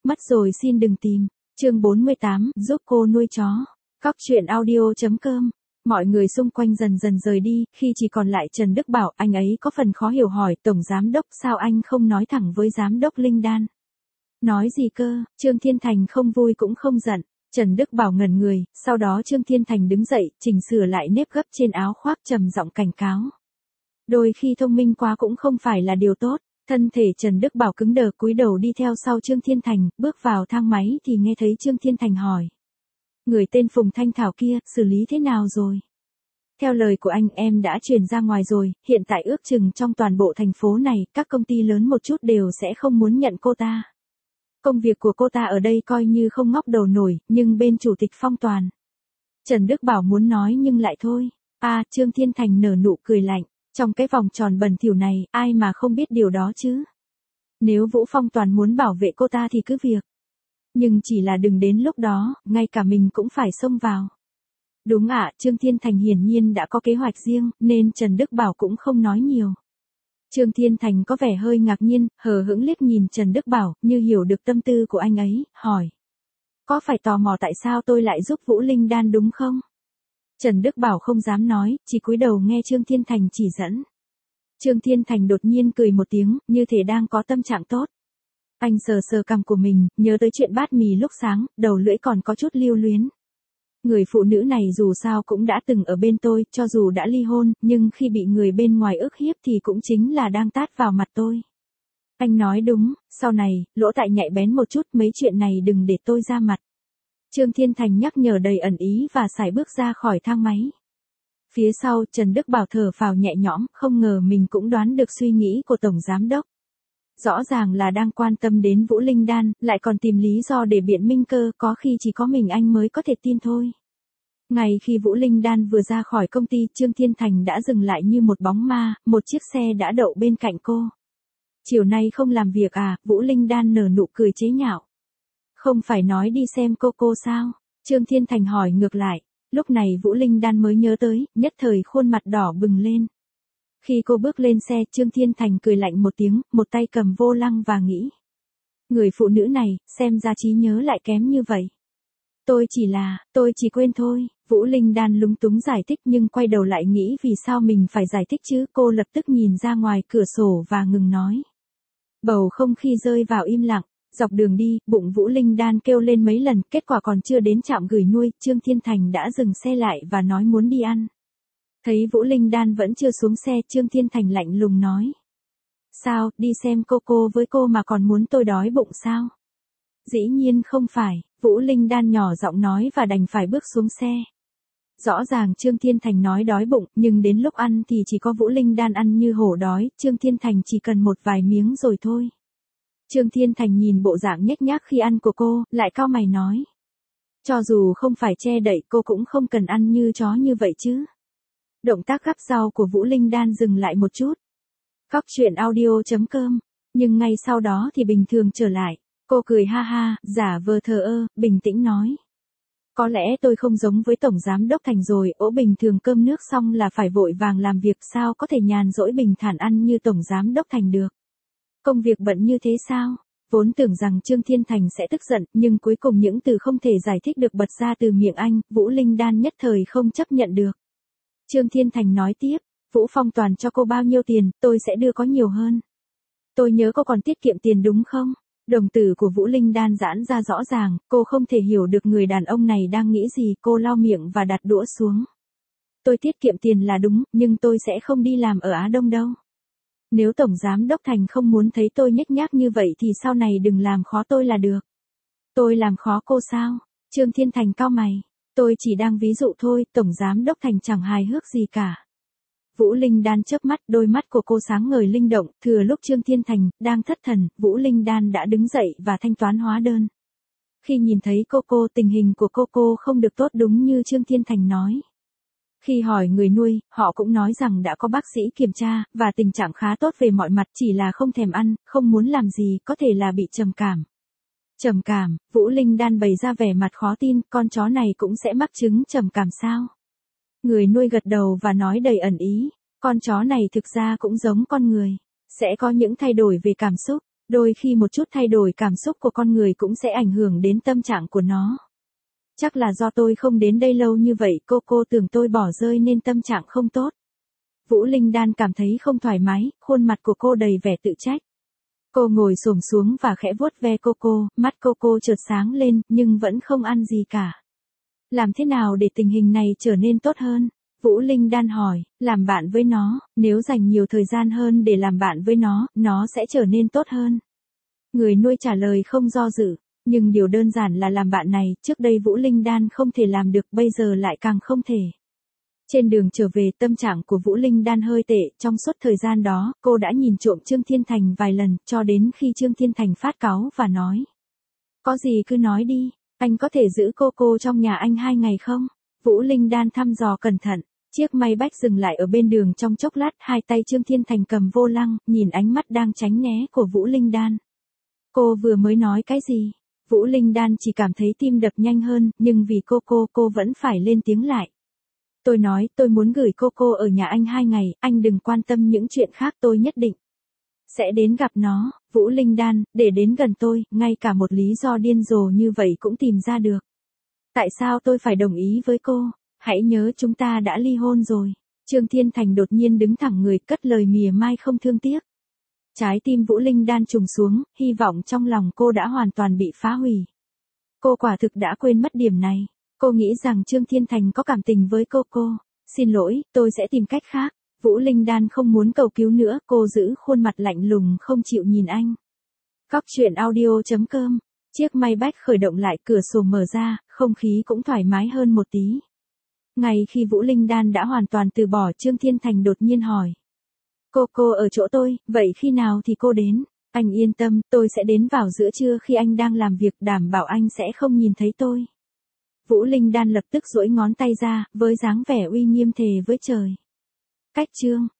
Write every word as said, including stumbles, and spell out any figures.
Mất rồi xin đừng tìm. Chương bốn mươi tám, giúp cô nuôi chó. Cóc truyện audio chấm com. Mọi người xung quanh dần dần rời đi, khi chỉ còn lại Trần Đức Bảo, anh ấy có phần khó hiểu hỏi, Tổng Giám Đốc sao anh không nói thẳng với Giám Đốc Linh Đan? Nói gì cơ? Trương Thiên Thành không vui cũng không giận. Trần Đức Bảo ngẩn người, sau đó Trương Thiên Thành đứng dậy, chỉnh sửa lại nếp gấp trên áo khoác trầm giọng cảnh cáo. Đôi khi thông minh quá cũng không phải là điều tốt. Thân thể Trần Đức Bảo cứng đờ cúi đầu đi theo sau Trương Thiên Thành, bước vào thang máy thì nghe thấy Trương Thiên Thành hỏi. Người tên Phùng Thanh Thảo kia, xử lý thế nào rồi? Theo lời của anh, em đã chuyển ra ngoài rồi, hiện tại ước chừng trong toàn bộ thành phố này, các công ty lớn một chút đều sẽ không muốn nhận cô ta. Công việc của cô ta ở đây coi như không ngóc đầu nổi, nhưng bên chủ tịch Phong Toàn. Trần Đức Bảo muốn nói nhưng lại thôi. À, Trương Thiên Thành nở nụ cười lạnh. Trong cái vòng tròn bẩn thỉu này, ai mà không biết điều đó chứ? Nếu Vũ Phong Toàn muốn bảo vệ cô ta thì cứ việc. Nhưng chỉ là đừng đến lúc đó, ngay cả mình cũng phải xông vào. Đúng ạ, Trương Thiên Thành hiển nhiên đã có kế hoạch riêng, nên Trần Đức Bảo cũng không nói nhiều. Trương Thiên Thành có vẻ hơi ngạc nhiên, hờ hững liếc nhìn Trần Đức Bảo, như hiểu được tâm tư của anh ấy, hỏi. Có phải tò mò tại sao tôi lại giúp Vũ Linh Đan đúng không? Trần Đức Bảo không dám nói, chỉ cúi đầu nghe Trương Thiên Thành chỉ dẫn. Trương Thiên Thành đột nhiên cười một tiếng, như thể đang có tâm trạng tốt. Anh sờ sờ cằm của mình, nhớ tới chuyện bát mì lúc sáng, đầu lưỡi còn có chút lưu luyến. Người phụ nữ này dù sao cũng đã từng ở bên tôi, cho dù đã ly hôn, nhưng khi bị người bên ngoài ức hiếp thì cũng chính là đang tát vào mặt tôi. Anh nói đúng, sau này, lỗ tai nhạy bén một chút, mấy chuyện này đừng để tôi ra mặt. Trương Thiên Thành nhắc nhở đầy ẩn ý và sải bước ra khỏi thang máy. Phía sau, Trần Đức Bảo thở phào nhẹ nhõm, không ngờ mình cũng đoán được suy nghĩ của Tổng Giám Đốc. Rõ ràng là đang quan tâm đến Vũ Linh Đan, lại còn tìm lý do để biện minh cơ, có khi chỉ có mình anh mới có thể tin thôi. Ngày khi Vũ Linh Đan vừa ra khỏi công ty, Trương Thiên Thành đã dừng lại như một bóng ma, một chiếc xe đã đậu bên cạnh cô. Chiều nay không làm việc à? Vũ Linh Đan nở nụ cười chế nhạo. Không phải nói đi xem cô cô sao? Trương Thiên Thành hỏi ngược lại. Lúc này Vũ Linh Đan mới nhớ tới, nhất thời khuôn mặt đỏ bừng lên. Khi cô bước lên xe, Trương Thiên Thành cười lạnh một tiếng, một tay cầm vô lăng và nghĩ. Người phụ nữ này, xem ra trí nhớ lại kém như vậy. Tôi chỉ là, tôi chỉ quên thôi. Vũ Linh Đan lúng túng giải thích nhưng quay đầu lại nghĩ vì sao mình phải giải thích chứ. Cô lập tức nhìn ra ngoài cửa sổ và ngừng nói. Bầu không khí rơi vào im lặng. Dọc đường đi, bụng Vũ Linh Đan kêu lên mấy lần, kết quả còn chưa đến trạm gửi nuôi, Trương Thiên Thành đã dừng xe lại và nói muốn đi ăn. Thấy Vũ Linh Đan vẫn chưa xuống xe, Trương Thiên Thành lạnh lùng nói. Sao, đi xem cô cô với cô mà còn muốn tôi đói bụng sao? Dĩ nhiên không phải, Vũ Linh Đan nhỏ giọng nói và đành phải bước xuống xe. Rõ ràng Trương Thiên Thành nói đói bụng, nhưng đến lúc ăn thì chỉ có Vũ Linh Đan ăn như hổ đói, Trương Thiên Thành chỉ cần một vài miếng rồi thôi. Trương Thiên Thành nhìn bộ dạng nhếch nhác khi ăn của cô, lại cau mày nói. Cho dù không phải che đậy cô cũng không cần ăn như chó như vậy chứ. Động tác gắp rau của Vũ Linh Đan dừng lại một chút. Cóc truyện audio chấm com. Nhưng ngay sau đó thì bình thường trở lại. Cô cười ha ha, giả vờ thờ ơ, bình tĩnh nói. Có lẽ tôi không giống với Tổng Giám Đốc Thành rồi, ố bình thường cơm nước xong là phải vội vàng làm việc, sao có thể nhàn rỗi bình thản ăn như Tổng Giám Đốc Thành được. Công việc bận như thế sao? Vốn tưởng rằng Trương Thiên Thành sẽ tức giận, nhưng cuối cùng những từ không thể giải thích được bật ra từ miệng anh, Vũ Linh Đan nhất thời không chấp nhận được. Trương Thiên Thành nói tiếp, Vũ Phong Toàn cho cô bao nhiêu tiền, tôi sẽ đưa có nhiều hơn. Tôi nhớ cô còn tiết kiệm tiền đúng không? Đồng tử của Vũ Linh Đan giãn ra rõ ràng, cô không thể hiểu được người đàn ông này đang nghĩ gì, cô lau miệng và đặt đũa xuống. Tôi tiết kiệm tiền là đúng, nhưng tôi sẽ không đi làm ở Á Đông đâu. Nếu Tổng Giám Đốc Thành không muốn thấy tôi nhếch nhác như vậy thì sau này đừng làm khó tôi là được. Tôi làm khó cô sao? Trương Thiên Thành cau mày. Tôi chỉ đang ví dụ thôi, Tổng Giám Đốc Thành chẳng hài hước gì cả. Vũ Linh Đan chớp mắt, đôi mắt của cô sáng ngời linh động, thừa lúc Trương Thiên Thành đang thất thần, Vũ Linh Đan đã đứng dậy và thanh toán hóa đơn. Khi nhìn thấy cô cô, tình hình của cô cô không được tốt đúng như Trương Thiên Thành nói. Khi hỏi người nuôi, họ cũng nói rằng đã có bác sĩ kiểm tra, và tình trạng khá tốt về mọi mặt, chỉ là không thèm ăn, không muốn làm gì, có thể là bị trầm cảm. Trầm cảm, Vũ Linh Đan bày ra vẻ mặt khó tin, con chó này cũng sẽ mắc chứng trầm cảm sao? Người nuôi gật đầu và nói đầy ẩn ý, con chó này thực ra cũng giống con người, sẽ có những thay đổi về cảm xúc. Đôi khi một chút thay đổi cảm xúc của con người cũng sẽ ảnh hưởng đến tâm trạng của nó. Chắc là do tôi không đến đây lâu như vậy, cô cô tưởng tôi bỏ rơi nên tâm trạng không tốt. Vũ Linh Đan cảm thấy không thoải mái, khuôn mặt của cô đầy vẻ tự trách. Cô ngồi xổm xuống và khẽ vuốt ve cô cô, mắt cô cô chợt sáng lên, nhưng vẫn không ăn gì cả. Làm thế nào để tình hình này trở nên tốt hơn? Vũ Linh Đan hỏi, làm bạn với nó, nếu dành nhiều thời gian hơn để làm bạn với nó, nó sẽ trở nên tốt hơn. Người nuôi trả lời không do dự, nhưng điều đơn giản là làm bạn này, trước đây Vũ Linh Đan không thể làm được, bây giờ lại càng không thể. Trên đường trở về, tâm trạng của Vũ Linh Đan hơi tệ, trong suốt thời gian đó, cô đã nhìn trộm Trương Thiên Thành vài lần, cho đến khi Trương Thiên Thành phát cáu và nói. Có gì cứ nói đi, anh có thể giữ cô cô trong nhà anh hai ngày không? Vũ Linh Đan thăm dò cẩn thận, chiếc Maybach dừng lại ở bên đường trong chốc lát, hai tay Trương Thiên Thành cầm vô lăng, nhìn ánh mắt đang tránh né của Vũ Linh Đan. Cô vừa mới nói cái gì? Vũ Linh Đan chỉ cảm thấy tim đập nhanh hơn, nhưng vì cô cô cô vẫn phải lên tiếng lại. Tôi nói, tôi muốn gửi cô cô ở nhà anh hai ngày, anh đừng quan tâm những chuyện khác, tôi nhất định sẽ đến gặp nó. Vũ Linh Đan, để đến gần tôi, ngay cả một lý do điên rồ như vậy cũng tìm ra được. Tại sao tôi phải đồng ý với cô? Hãy nhớ chúng ta đã ly hôn rồi. Trương Thiên Thành đột nhiên đứng thẳng người, cất lời mỉa mai không thương tiếc. Trái tim Vũ Linh Đan trùng xuống, hy vọng trong lòng cô đã hoàn toàn bị phá hủy. Cô quả thực đã quên mất điểm này. Cô nghĩ rằng Trương Thiên Thành có cảm tình với cô cô. Xin lỗi, tôi sẽ tìm cách khác. Vũ Linh Đan không muốn cầu cứu nữa, cô giữ khuôn mặt lạnh lùng không chịu nhìn anh. Cóc truyện audio chấm com. Chiếc Maybach khởi động lại, cửa sổ mở ra, không khí cũng thoải mái hơn một tí. Ngay khi Vũ Linh Đan đã hoàn toàn từ bỏ, Trương Thiên Thành đột nhiên hỏi. Cô cô ở chỗ tôi, vậy khi nào thì cô đến? Anh yên tâm, tôi sẽ đến vào giữa trưa khi anh đang làm việc, đảm bảo anh sẽ không nhìn thấy tôi. Vũ Linh Đan lập tức duỗi ngón tay ra, với dáng vẻ uy nghiêm thề với trời. Cách chương